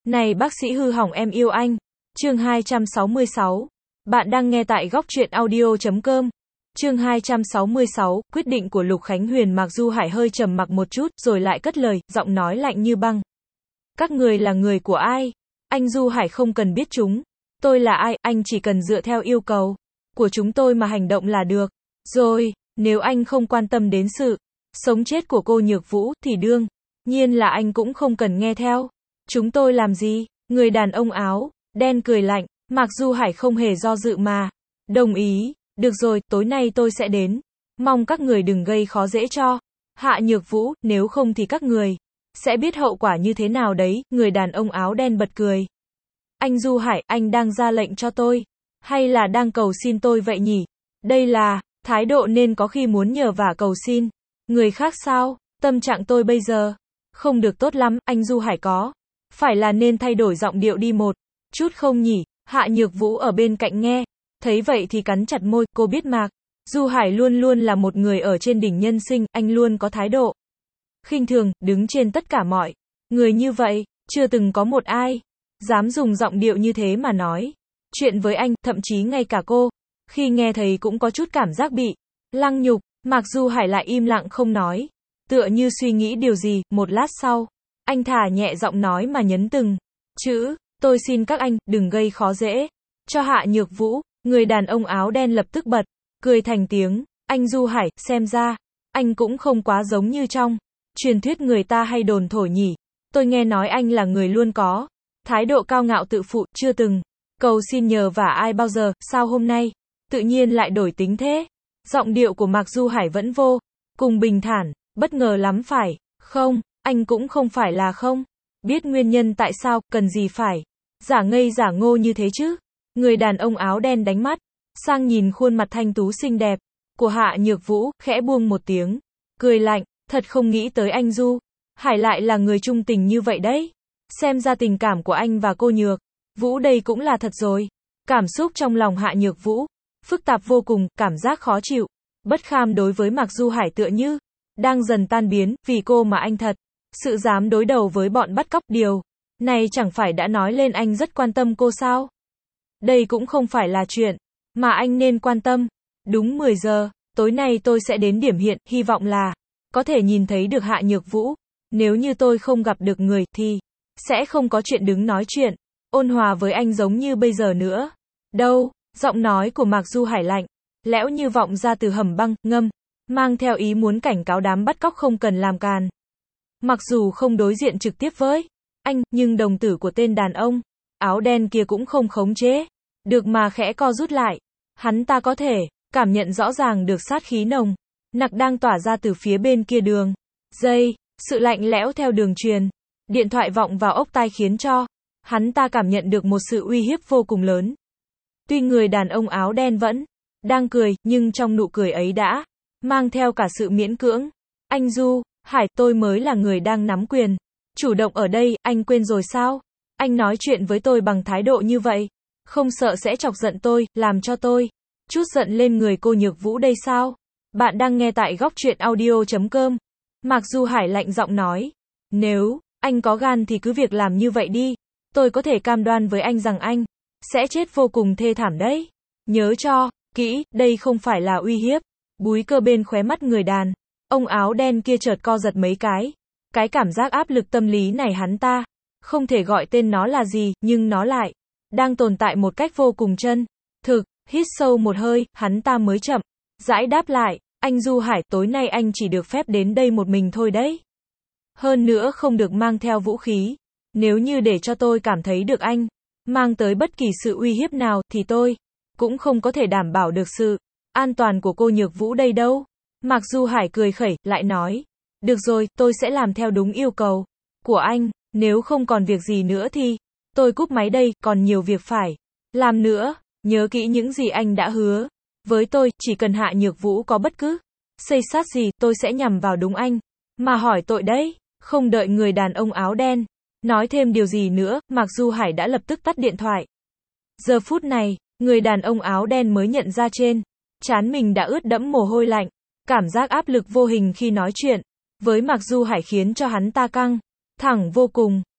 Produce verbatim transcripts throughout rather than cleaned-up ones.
Này bác sĩ hư hỏng em yêu anh. Chương hai trăm sáu mươi sáu. Bạn đang nghe tại góc truyện audio chấm com. Chương hai trăm sáu mươi sáu, quyết định của Lục Khánh Huyền. Mạc Du Hải hơi trầm mặc một chút, rồi lại cất lời, giọng nói lạnh như băng. Các người là người của ai? Anh Du Hải không cần biết chúng. Tôi là ai, anh chỉ cần dựa theo yêu cầu của chúng tôi mà hành động là được. Rồi, nếu anh không quan tâm đến sự sống chết của cô Nhược Vũ, thì đương nhiên là anh cũng không cần nghe theo chúng tôi làm gì. Người đàn ông áo đen cười lạnh. Mạc Du Hải không hề do dự mà đồng ý. Được rồi, tối nay tôi sẽ đến. Mong các người đừng gây khó dễ cho Hạ Nhược Vũ, nếu không thì các người sẽ biết hậu quả như thế nào đấy. Người đàn ông áo đen bật cười. Anh Du Hải, anh đang ra lệnh cho tôi, hay là đang cầu xin tôi vậy nhỉ? Đây là thái độ nên có khi muốn nhờ vả cầu xin người khác sao? Tâm trạng tôi bây giờ không được tốt lắm, anh Du Hải có phải là nên thay đổi giọng điệu đi một chút không nhỉ? Hạ Nhược Vũ ở bên cạnh nghe thấy vậy thì cắn chặt môi. Cô biết Mạc Du Hải luôn luôn là một người ở trên đỉnh nhân sinh, anh luôn có thái độ khinh thường, đứng trên tất cả mọi người như vậy, chưa từng có một ai dám dùng giọng điệu như thế mà nói chuyện với anh, thậm chí ngay cả cô khi nghe thấy cũng có chút cảm giác bị lăng nhục. Mạc Du Hải lại im lặng không nói, tựa như suy nghĩ điều gì. Một lát sau, anh thả nhẹ giọng nói mà nhấn từng chữ. Tôi xin các anh, đừng gây khó dễ cho Hạ Nhược Vũ. Người đàn ông áo đen lập tức bật cười thành tiếng. Anh Du Hải, xem ra anh cũng không quá giống như trong truyền thuyết người ta hay đồn thổi nhỉ. Tôi nghe nói anh là người luôn có thái độ cao ngạo tự phụ, chưa từng cầu xin nhờ vả ai bao giờ. Sao hôm nay tự nhiên lại đổi tính thế? Giọng điệu của Mạc Du Hải vẫn vô cùng bình thản. Bất ngờ lắm phải không? Anh cũng không phải là không biết nguyên nhân tại sao, cần gì phải giả ngây giả ngô như thế chứ? Người đàn ông áo đen đánh mắt sang nhìn khuôn mặt thanh tú xinh đẹp của Hạ Nhược Vũ, khẽ buông một tiếng cười lạnh. Thật không nghĩ tới anh Du Hải lại là người trung tình như vậy đấy. Xem ra tình cảm của anh và cô Nhược Vũ đây cũng là thật rồi. Cảm xúc trong lòng Hạ Nhược Vũ phức tạp vô cùng, cảm giác khó chịu, bất kham đối với Mạc Du Hải tựa như đang dần tan biến. Vì cô mà anh thật sự dám đối đầu với bọn bắt cóc. Điều này chẳng phải đã nói lên anh rất quan tâm cô sao? Đây cũng không phải là chuyện mà anh nên quan tâm. Đúng mười giờ, tối nay tôi sẽ đến điểm hiện, hy vọng là có thể nhìn thấy được Hạ Nhược Vũ. Nếu như tôi không gặp được người, thì sẽ không có chuyện đứng nói chuyện ôn hòa với anh giống như bây giờ nữa. Đâu, giọng nói của Mạc Du Hải lạnh lẽo như vọng ra từ hầm băng, ngâm, mang theo ý muốn cảnh cáo đám bắt cóc không cần làm càn. Mặc dù không đối diện trực tiếp với anh, nhưng đồng tử của tên đàn ông áo đen kia cũng không khống chế được mà khẽ co rút lại. Hắn ta có thể cảm nhận rõ ràng được sát khí nồng nặc đang tỏa ra từ phía bên kia đường dây. Sự lạnh lẽo theo đường truyền điện thoại vọng vào ốc tai khiến cho hắn ta cảm nhận được một sự uy hiếp vô cùng lớn. Tuy người đàn ông áo đen vẫn đang cười, nhưng trong nụ cười ấy đã mang theo cả sự miễn cưỡng. Anh Du Hải, tôi mới là người đang nắm quyền chủ động ở đây, anh quên rồi sao? Anh nói chuyện với tôi bằng thái độ như vậy, không sợ sẽ chọc giận tôi, làm cho tôi chút giận lên người cô Nhược Vũ đây sao? Bạn đang nghe tại góc truyện audio chấm com. Mạc Du Hải lạnh giọng nói. Nếu anh có gan thì cứ việc làm như vậy đi. Tôi có thể cam đoan với anh rằng anh sẽ chết vô cùng thê thảm đấy. Nhớ cho kỹ, đây không phải là uy hiếp. Búi cơ bên khóe mắt người đàn ông áo đen kia chợt co giật mấy cái. Cái cảm giác áp lực tâm lý này hắn ta không thể gọi tên nó là gì, nhưng nó lại đang tồn tại một cách vô cùng chân thực. Hít sâu một hơi, hắn ta mới chậm rãi đáp lại. Anh Du Hải, tối nay anh chỉ được phép đến đây một mình thôi đấy. Hơn nữa không được mang theo vũ khí. Nếu như để cho tôi cảm thấy được anh mang tới bất kỳ sự uy hiếp nào, thì tôi cũng không có thể đảm bảo được sự an toàn của cô Nhược Vũ đây đâu. Mạc Du Hải cười khẩy, lại nói. Được rồi, tôi sẽ làm theo đúng yêu cầu của anh. Nếu không còn việc gì nữa thì tôi cúp máy đây, còn nhiều việc phải làm nữa. Nhớ kỹ những gì anh đã hứa với tôi, chỉ cần Hạ Nhược Vũ có bất cứ xây sát gì, tôi sẽ nhằm vào đúng anh mà hỏi tội đấy. Không đợi người đàn ông áo đen nói thêm điều gì nữa, Mạc Du Hải đã lập tức tắt điện thoại. Giờ phút này, người đàn ông áo đen mới nhận ra trên trán mình đã ướt đẫm mồ hôi lạnh. Cảm giác áp lực vô hình khi nói chuyện với Mạc Du Hải khiến cho hắn ta căng thẳng vô cùng.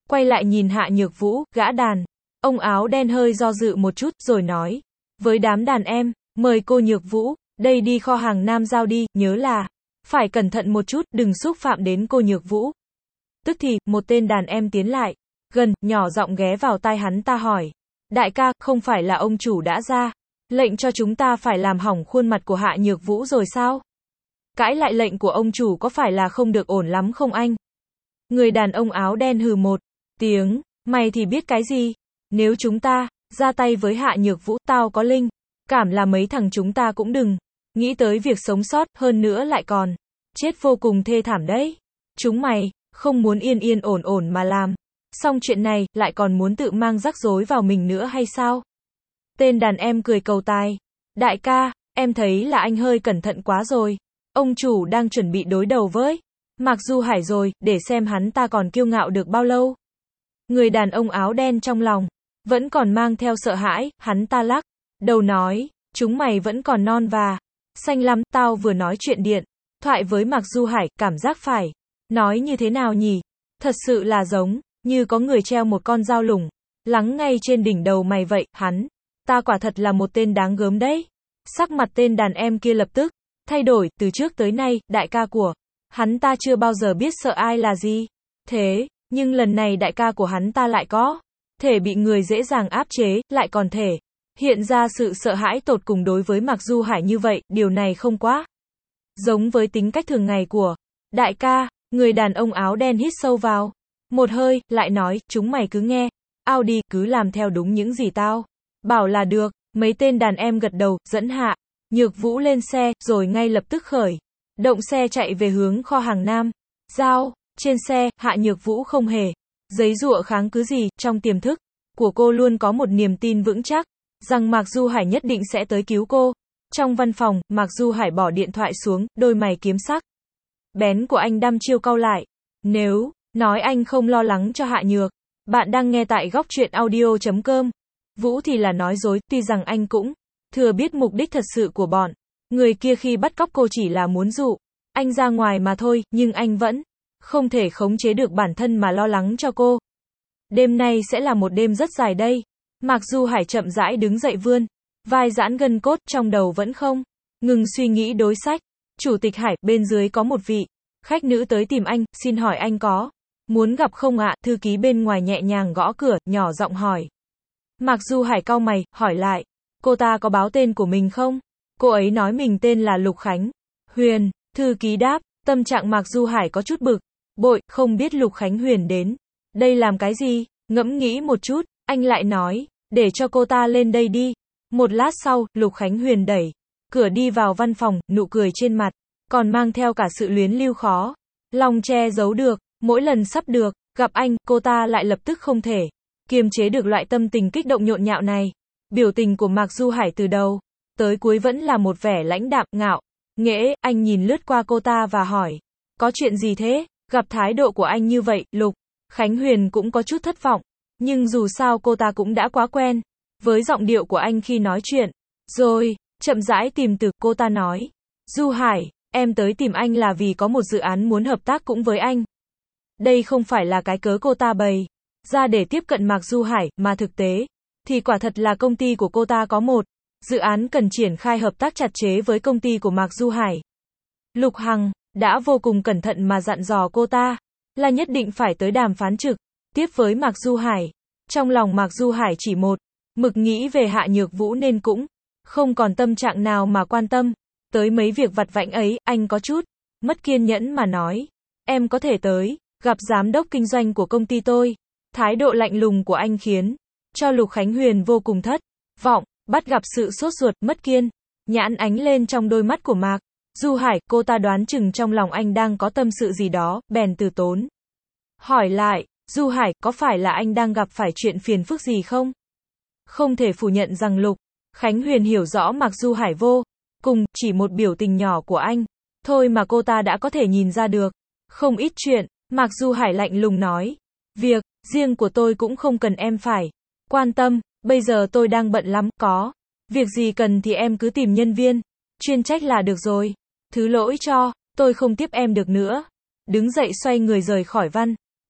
quay lại nhìn Hạ Nhược Vũ, gã đàn. Ông áo đen hơi do dự một chút, rồi nói. Với đám đàn em, mời cô Nhược Vũ, đây đi kho hàng Nam Giao đi, nhớ là, phải cẩn thận một chút, đừng xúc phạm đến cô Nhược Vũ. Tức thì, một tên đàn em tiến lại, gần, nhỏ giọng ghé vào tai hắn ta hỏi. Đại ca, không phải là ông chủ đã ra lệnh cho chúng ta phải làm hỏng khuôn mặt của Hạ Nhược Vũ rồi sao? Cãi lại lệnh của ông chủ có phải là không được ổn lắm không anh? Người đàn ông áo đen hừ một tiếng, mày thì biết cái gì? Nếu chúng ta ra tay với Hạ Nhược Vũ, tao có linh cảm là mấy thằng chúng ta cũng đừng nghĩ tới việc sống sót, hơn nữa lại còn chết vô cùng thê thảm đấy. Chúng mày không muốn yên yên ổn ổn mà làm xong chuyện này, lại còn muốn tự mang rắc rối vào mình nữa hay sao? Tên đàn em cười cầu tài. Đại ca, em thấy là anh hơi cẩn thận quá rồi. Ông chủ đang chuẩn bị đối đầu với Mạc Du Hải rồi, để xem hắn ta còn kiêu ngạo được bao lâu. Người đàn ông áo đen trong lòng vẫn còn mang theo sợ hãi, hắn ta lắc đầu nói, chúng mày vẫn còn non và xanh lắm, tao vừa nói chuyện điện thoại với Mạc Du Hải, cảm giác phải nói như thế nào nhỉ? Thật sự là giống như có người treo một con dao lủng lắng ngay trên đỉnh đầu mày vậy. Hắn ta quả thật là một tên đáng gớm đấy. Sắc mặt tên đàn em kia lập tức thay đổi, từ trước tới nay, đại ca của hắn ta chưa bao giờ biết sợ ai là gì. Thế, nhưng lần này đại ca của hắn ta lại có thể bị người dễ dàng áp chế, lại còn thể hiện ra sự sợ hãi tột cùng đối với Mạc Du Hải như vậy, điều này không quá giống với tính cách thường ngày của đại ca. Người đàn ông áo đen hít sâu vào một hơi, lại nói, chúng mày cứ nghe ao đi, cứ làm theo đúng những gì tao bảo là được. Mấy tên đàn em gật đầu, dẫn Hạ Nhược Vũ lên xe, rồi ngay lập tức khởi động xe chạy về hướng kho hàng Nam Giao. Trên xe, Hạ Nhược Vũ không hề giấy giụa kháng cứ gì, trong tiềm thức của cô luôn có một niềm tin vững chắc rằng Mạc Du Hải nhất định sẽ tới cứu cô. Trong văn phòng, Mạc Du Hải bỏ điện thoại xuống, đôi mày kiếm sắc bén của anh đăm chiêu cau lại. Nếu nói anh không lo lắng cho Hạ Nhược, bạn đang nghe tại góc truyện audio chấm com. Vũ thì là nói dối, tuy rằng anh cũng thừa biết mục đích thật sự của bọn người kia khi bắt cóc cô chỉ là muốn dụ anh ra ngoài mà thôi, nhưng anh vẫn không thể khống chế được bản thân mà lo lắng cho cô. Đêm nay sẽ là một đêm rất dài đây. Mạc Du Hải chậm rãi đứng dậy, vươn vai giãn gân cốt, trong đầu vẫn không ngừng suy nghĩ đối sách. Chủ tịch Hải, bên dưới có một vị khách nữ tới tìm anh, xin hỏi anh có muốn gặp không ạ? Thư ký bên ngoài nhẹ nhàng gõ cửa, nhỏ giọng hỏi. Mạc Du Hải cau mày, hỏi lại, cô ta có báo tên của mình không? Cô ấy nói mình tên là Lục Khánh Huyền. Thư ký đáp. Tâm trạng Mạc Du Hải có chút bực bội, không biết Lục Khánh Huyền đến đây làm cái gì. Ngẫm nghĩ một chút, anh lại nói, để cho cô ta lên đây đi. Một lát sau, Lục Khánh Huyền đẩy cửa đi vào văn phòng, nụ cười trên mặt còn mang theo cả sự luyến lưu khó lòng che giấu được. Mỗi lần sắp được gặp anh, cô ta lại lập tức không thể kiềm chế được loại tâm tình kích động nhộn nhạo này. Biểu tình của Mạc Du Hải từ đầu tới cuối vẫn là một vẻ lãnh đạm, ngạo nghễ. Anh nhìn lướt qua cô ta và hỏi, có chuyện gì thế? Gặp thái độ của anh như vậy, Lục Khánh Huyền cũng có chút thất vọng, nhưng dù sao cô ta cũng đã quá quen với giọng điệu của anh khi nói chuyện. Rồi, chậm rãi tìm từ, cô ta nói, Du Hải, em tới tìm anh là vì có một dự án muốn hợp tác cũng với anh. Đây không phải là cái cớ cô ta bày ra để tiếp cận Mạc Du Hải, mà thực tế thì quả thật là công ty của cô ta có một dự án cần triển khai hợp tác chặt chẽ với công ty của Mạc Du Hải. Lục Hằng đã vô cùng cẩn thận mà dặn dò cô ta là nhất định phải tới đàm phán trực tiếp với Mạc Du Hải. Trong lòng Mạc Du Hải chỉ một mực nghĩ về Hạ Nhược Vũ nên cũng không còn tâm trạng nào mà quan tâm tới mấy việc vặt vãnh ấy. Anh có chút mất kiên nhẫn mà nói, em có thể tới gặp giám đốc kinh doanh của công ty tôi. Thái độ lạnh lùng của anh khiến cho Lục Khánh Huyền vô cùng thất vọng, bắt gặp sự sốt ruột, mất kiên nhãn ánh lên trong đôi mắt của Mạc Du Hải. Cô ta đoán chừng trong lòng anh đang có tâm sự gì đó, bèn từ tốn hỏi lại, Du Hải, có phải là anh đang gặp phải chuyện phiền phức gì không? Không thể phủ nhận rằng Lục Khánh Huyền hiểu rõ Mạc Du Hải vô cùng, chỉ một biểu tình nhỏ của anh thôi mà cô ta đã có thể nhìn ra được không ít chuyện. Mạc Du Hải lạnh lùng nói, việc riêng của tôi cũng không cần em phải quan tâm, bây giờ tôi đang bận lắm, có việc gì cần thì em cứ tìm nhân viên chuyên trách là được rồi. Thứ lỗi cho, tôi không tiếp em được nữa. Đứng dậy xoay người rời khỏi văn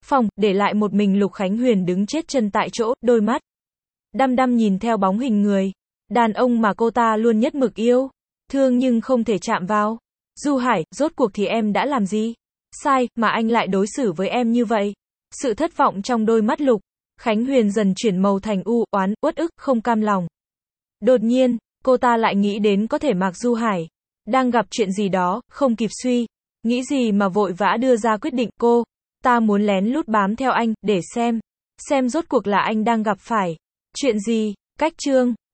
phòng, để lại một mình Lục Khánh Huyền đứng chết chân tại chỗ, đôi mắt đăm đăm nhìn theo bóng hình người đàn ông mà cô ta luôn nhất mực yêu, thương nhưng không thể chạm vào. Du Hải, rốt cuộc thì em đã làm gì sai, mà anh lại đối xử với em như vậy? Sự thất vọng trong đôi mắt Lục Khánh Huyền dần chuyển màu thành u oán, uất ức, không cam lòng. Đột nhiên, cô ta lại nghĩ đến có thể Mạc Du Hải đang gặp chuyện gì đó, không kịp suy nghĩ gì mà vội vã đưa ra quyết định. Cô ta muốn lén lút bám theo anh, để xem xem rốt cuộc là anh đang gặp phải chuyện gì. Cách chương